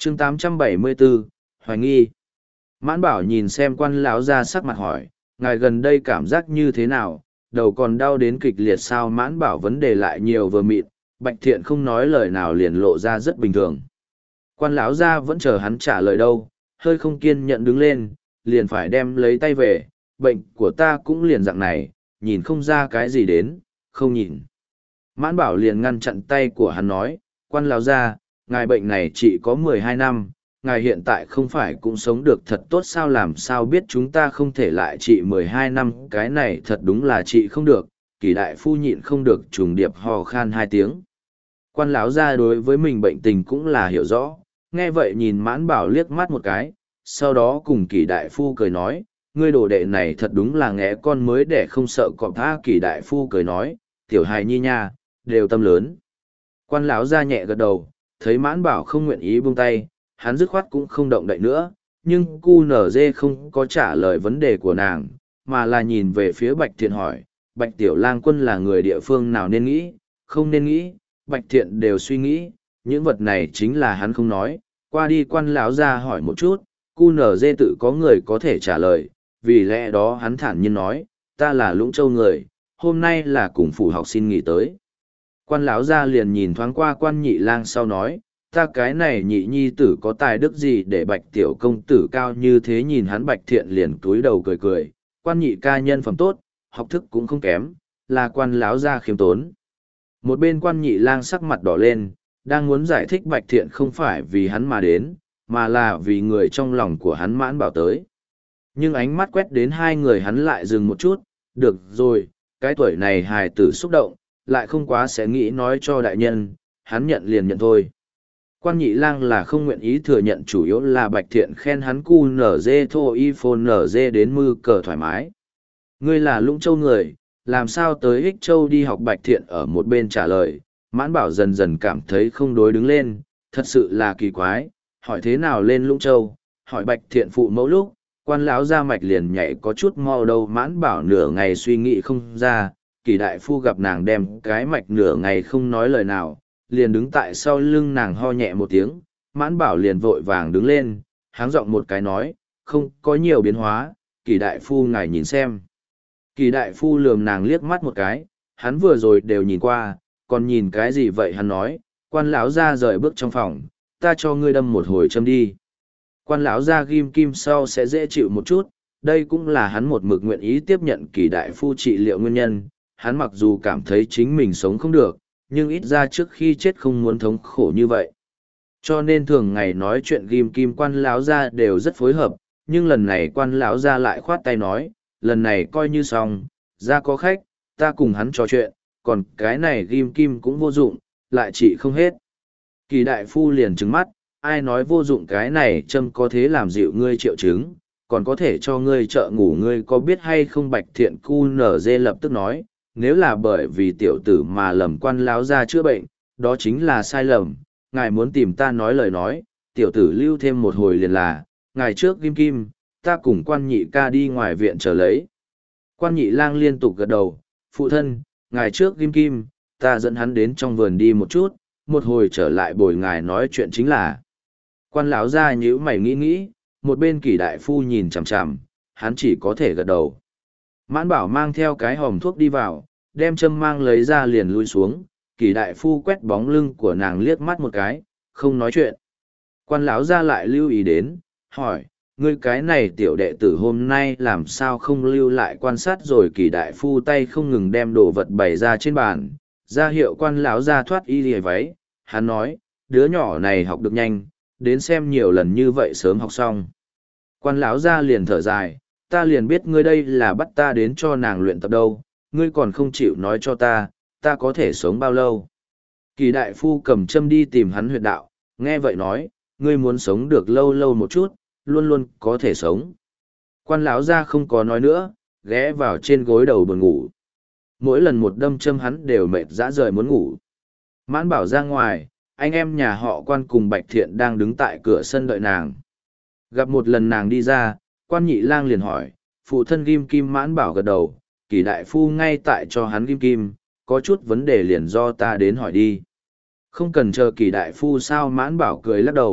chương 874, hoài nghi. Mãn Bảo nhìn xem quan lão ra sắc mặt hỏi, ngài gần đây cảm giác như thế nào, đầu còn đau đến kịch liệt sao? Mãn Bảo vấn đề lại nhiều vừa mịn, Bạch Thiện không nói lời nào liền lộ ra rất bình thường. Quan lão ra vẫn chờ hắn trả lời đâu, hơi không kiên nhẫn đứng lên, liền phải đem lấy tay về, bệnh của ta cũng liền dạng này, nhìn không ra cái gì đến, không nhìn. Mãn Bảo liền ngăn chặn tay của hắn nói, quan lão ra, ngài bệnh này chỉ có 12 năm, ngài hiện tại không phải cũng sống được thật tốt sao? Làm sao biết chúng ta không thể lại trị 12 năm, cái này thật đúng là trị không được. Kỳ đại phu nhịn không được trùng điệp hò khan 2 tiếng. Quan lão gia đối với mình bệnh tình cũng là hiểu rõ, nghe vậy nhìn Mãn Bảo liếc mắt một cái, sau đó cùng Kỳ đại phu cười nói, ngươi đồ đệ này thật đúng là nghé con mới để không sợ cọp tha. Kỳ đại phu cười nói, tiểu hài nhi nha, đều tâm lớn. Quan lão gia nhẹ gật đầu, thấy Mãn Bảo không nguyện ý buông tay, hắn dứt khoát cũng không động đậy nữa, nhưng cu nở dê không có trả lời vấn đề của nàng, mà là nhìn về phía Bạch Thiện hỏi, Bạch Tiểu Lang Quân là người địa phương nào, nên nghĩ, không nên nghĩ? Bạch Thiện đều suy nghĩ, những vật này chính là hắn không nói, qua đi quan lão ra hỏi một chút, cu nở dê tự có người có thể trả lời, vì lẽ đó hắn thản nhiên nói, ta là Lũng Châu người, hôm nay là cùng phủ học xin nghỉ tới. Quan lão ra liền nhìn thoáng qua Quan Nhị Lang sau nói, ta cái này nhị nhi tử có tài đức gì để Bạch tiểu công tử cao như thế? Nhìn hắn Bạch Thiện liền túi đầu cười cười, Quan nhị ca nhân phẩm tốt, học thức cũng không kém, là quan lão gia khiêm tốn. Một bên Quan Nhị Lang sắc mặt đỏ lên, đang muốn giải thích Bạch Thiện không phải vì hắn mà đến, mà là vì người trong lòng của hắn Mãn Bảo tới. Nhưng ánh mắt quét đến hai người hắn lại dừng một chút, được rồi, cái tuổi này hài tử xúc động, lại không quá sẽ nghĩ nói cho đại nhân, hắn nhận liền nhận thôi. Quan Nhị Lang là không nguyện ý thừa nhận, chủ yếu là Bạch Thiện khen hắn cu nở dê thô y phôn nở dê đến mư cờ thoải mái. Ngươi là Lũng Châu người, làm sao tới Ích Châu đi học? Bạch Thiện ở một bên trả lời. Mãn Bảo dần dần cảm thấy không đối đứng lên, thật sự là kỳ quái, hỏi thế nào lên Lũng Châu, hỏi Bạch Thiện phụ mẫu lúc, quan lão ra mạch liền nhảy có chút mau đâu. Mãn Bảo nửa ngày suy nghĩ không ra, Kỳ đại phu gặp nàng đem cái mạch nửa ngày không nói lời nào, liền đứng tại sau lưng nàng ho nhẹ một tiếng. Mãn Bảo liền vội vàng đứng lên, háng giọng một cái nói, không có nhiều biến hóa, Kỳ đại phu ngài nhìn xem. Kỳ đại phu lườm nàng liếc mắt một cái, hắn vừa rồi đều nhìn qua, còn nhìn cái gì vậy? Hắn nói, quan lão ra rời bước trong phòng, ta cho ngươi đâm một hồi châm đi. Quan lão ra ghim kim sau sẽ dễ chịu một chút, đây cũng là hắn một mực nguyện ý tiếp nhận Kỳ đại phu trị liệu nguyên nhân. Hắn mặc dù cảm thấy chính mình sống không được, nhưng ít ra trước khi chết không muốn thống khổ như vậy. Cho nên thường ngày nói chuyện ghim kim quan lão ra đều rất phối hợp, nhưng lần này quan lão ra lại khoát tay nói, lần này coi như xong, ra có khách, ta cùng hắn trò chuyện, còn cái này ghim kim cũng vô dụng, lại trị không hết. Kỳ đại phu liền trừng mắt, ai nói vô dụng? cái này châm có thế làm dịu ngươi triệu chứng, còn có thể cho ngươi trợ ngủ, ngươi có biết hay không? Bạch Thiện cu nở dê lập tức nói, nếu là bởi vì tiểu tử mà lầm quan lão ra chữa bệnh, đó chính là sai lầm, ngài muốn tìm ta nói lời nói, tiểu tử lưu thêm một hồi liền là, ngài trước ghim kim, ta cùng Quan Nhị ca đi ngoài viện chờ lấy. Quan Nhị Lang liên tục gật đầu, phụ thân, ngài trước ghim kim, ta dẫn hắn đến trong vườn đi một chút, một hồi trở lại bồi ngài nói chuyện chính là. Quan lão ra nhíu mày nghĩ nghĩ, một bên Kỳ đại phu nhìn chằm chằm, hắn chỉ có thể gật đầu. Mãn Bảo mang theo cái hòm thuốc đi vào, đem châm mang lấy ra liền lui xuống. Kỳ đại phu quét bóng lưng của nàng liếc mắt một cái, không nói chuyện. Quan lão ra lại lưu ý đến, hỏi, ngươi cái này tiểu đệ tử hôm nay làm sao không lưu lại quan sát rồi? Kỳ đại phu tay không ngừng đem đồ vật bày ra trên bàn, ra hiệu quan lão ra thoát y lìa váy. Hắn nói, đứa nhỏ này học được nhanh, đến xem nhiều lần như vậy sớm học xong. Quan lão ra liền thở dài, ta liền biết ngươi đây là bắt ta đến cho nàng luyện tập đâu, ngươi còn không chịu nói cho ta, ta có thể sống bao lâu? Kỳ đại phu cầm châm đi tìm hắn huyệt đạo, nghe vậy nói, ngươi muốn sống được lâu lâu một chút, luôn luôn có thể sống. Quan lão ra không có nói nữa, ghé vào trên gối đầu buồn ngủ. Mỗi lần một đâm châm hắn đều mệt dã rời muốn ngủ. Mãn Bảo ra ngoài, anh em nhà họ Quan cùng Bạch Thiện đang đứng tại cửa sân đợi nàng. Gặp một lần nàng đi ra, Quan Nhị Lang liền hỏi, phụ thân ghim kim? Mãn Bảo gật đầu, Kỳ đại phu ngay tại cho hắn ghim kim, có chút vấn đề liền do ta đến hỏi đi. Không cần chờ Kỳ đại phu sao? Mãn Bảo cười lắc đầu,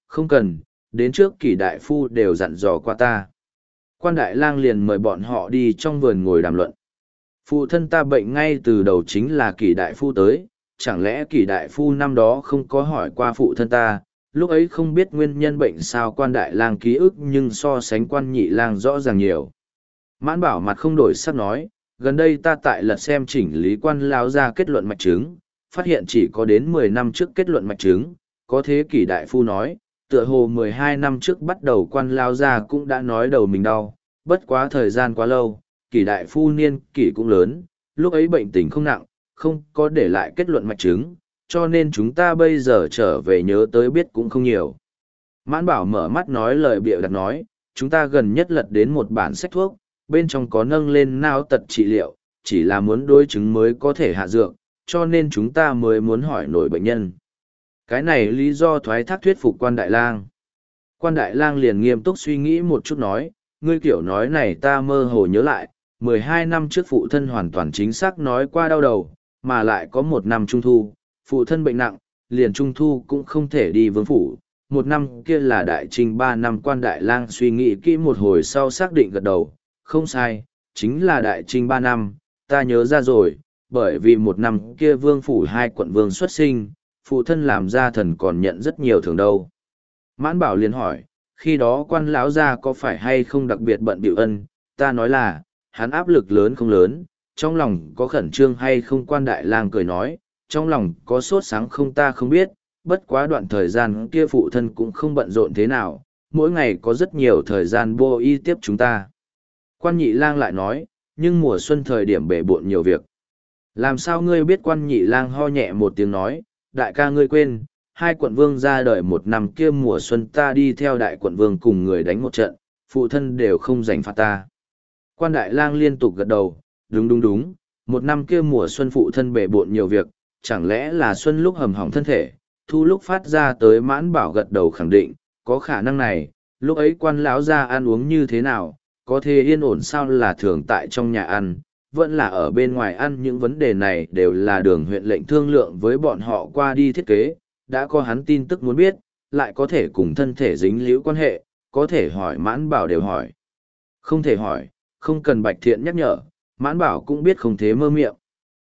không cần, đến trước Kỷ đại phu đều dặn dò qua ta. Quan đại lang liền mời bọn họ đi trong vườn ngồi đàm luận. Phụ thân ta bệnh ngay từ đầu chính là Kỷ đại phu tới, chẳng lẽ Kỷ đại phu năm đó không có hỏi qua phụ thân ta, lúc ấy không biết nguyên nhân bệnh sao. Quan đại lang ký ức nhưng so sánh quan nhị lang rõ ràng nhiều. Mãn Bảo mặt không đổi sắc nói, gần đây ta tại lật xem chỉnh lý quan lão ra kết luận mạch chứng, phát hiện chỉ có đến 10 năm trước kết luận mạch chứng, có thế Kỷ đại phu nói, tựa hồ 12 năm trước bắt đầu quan lão ra cũng đã nói đầu mình đau, bất quá thời gian quá lâu, Kỷ đại phu niên kỷ cũng lớn, lúc ấy bệnh tình không nặng, không có để lại kết luận mạch chứng, cho nên chúng ta bây giờ trở về nhớ tới biết cũng không nhiều. Mãn Bảo mở mắt nói lời bịa đặt nói, chúng ta gần nhất lật đến một bản sách thuốc, bên trong có nâng lên não tật trị liệu, chỉ là muốn đối chứng mới có thể hạ dược, cho nên chúng ta mới muốn hỏi nổi bệnh nhân. Cái này lý do thoái thác thuyết phục quan đại lang. Quan đại lang liền nghiêm túc suy nghĩ một chút nói, ngươi kiểu nói này ta mơ hồ nhớ lại, 12 năm trước phụ thân hoàn toàn chính xác nói qua đau đầu, mà lại có một năm trung thu, phụ thân bệnh nặng, liền trung thu cũng không thể đi vương phủ. Một năm kia là đại trinh 3 năm. Quan đại lang suy nghĩ kỹ một hồi sau xác định gật đầu, không sai, chính là đại trinh 3 năm, ta nhớ ra rồi, bởi vì một năm kia vương phủ 2 quận vương xuất sinh, phụ thân làm gia thần còn nhận rất nhiều thưởng đâu. Mãn Bảo liền hỏi, khi đó quan lão gia có phải hay không đặc biệt bận bịu ân, ta nói là, hắn áp lực lớn không lớn, trong lòng có khẩn trương hay không. Quan đại lang cười nói, trong lòng có sốt sáng không ta không biết, bất quá đoạn thời gian kia phụ thân cũng không bận rộn thế nào, mỗi ngày có rất nhiều thời gian bô y tiếp chúng ta. Quan nhị lang lại nói, nhưng mùa xuân thời điểm bể bộn nhiều việc. Làm sao ngươi biết? Quan nhị lang ho nhẹ một tiếng nói, đại ca ngươi quên, 2 quận vương ra đời một năm kia mùa xuân ta đi theo đại quận vương cùng người đánh một trận, phụ thân đều không giành phạt ta. Quan đại lang liên tục gật đầu, đúng đúng đúng, một năm kia mùa xuân phụ thân bể bộn nhiều việc, chẳng lẽ là xuân lúc hầm hỏng thân thể, thu lúc phát ra tới. Mãn Bảo gật đầu khẳng định, có khả năng này, lúc ấy quan lão ra ăn uống như thế nào, có thể yên ổn sao, là thường tại trong nhà ăn, vẫn là ở bên ngoài ăn. Những vấn đề này đều là Đường huyện lệnh thương lượng với bọn họ qua đi thiết kế, đã có hắn tin tức muốn biết, lại có thể cùng thân thể dính líu quan hệ, có thể hỏi Mãn Bảo đều hỏi. Không thể hỏi, không cần Bạch Thiện nhắc nhở, Mãn Bảo cũng biết không thế mơ miệng.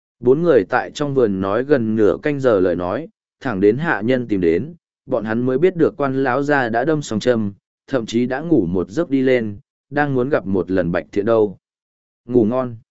4 người tại trong vườn nói gần nửa canh giờ lời nói, thẳng đến hạ nhân tìm đến, bọn hắn mới biết được quan lão gia đã đâm song châm, thậm chí đã ngủ một giấc đi lên, đang muốn gặp một lần Bạch Thiện đâu. Ngủ ngon.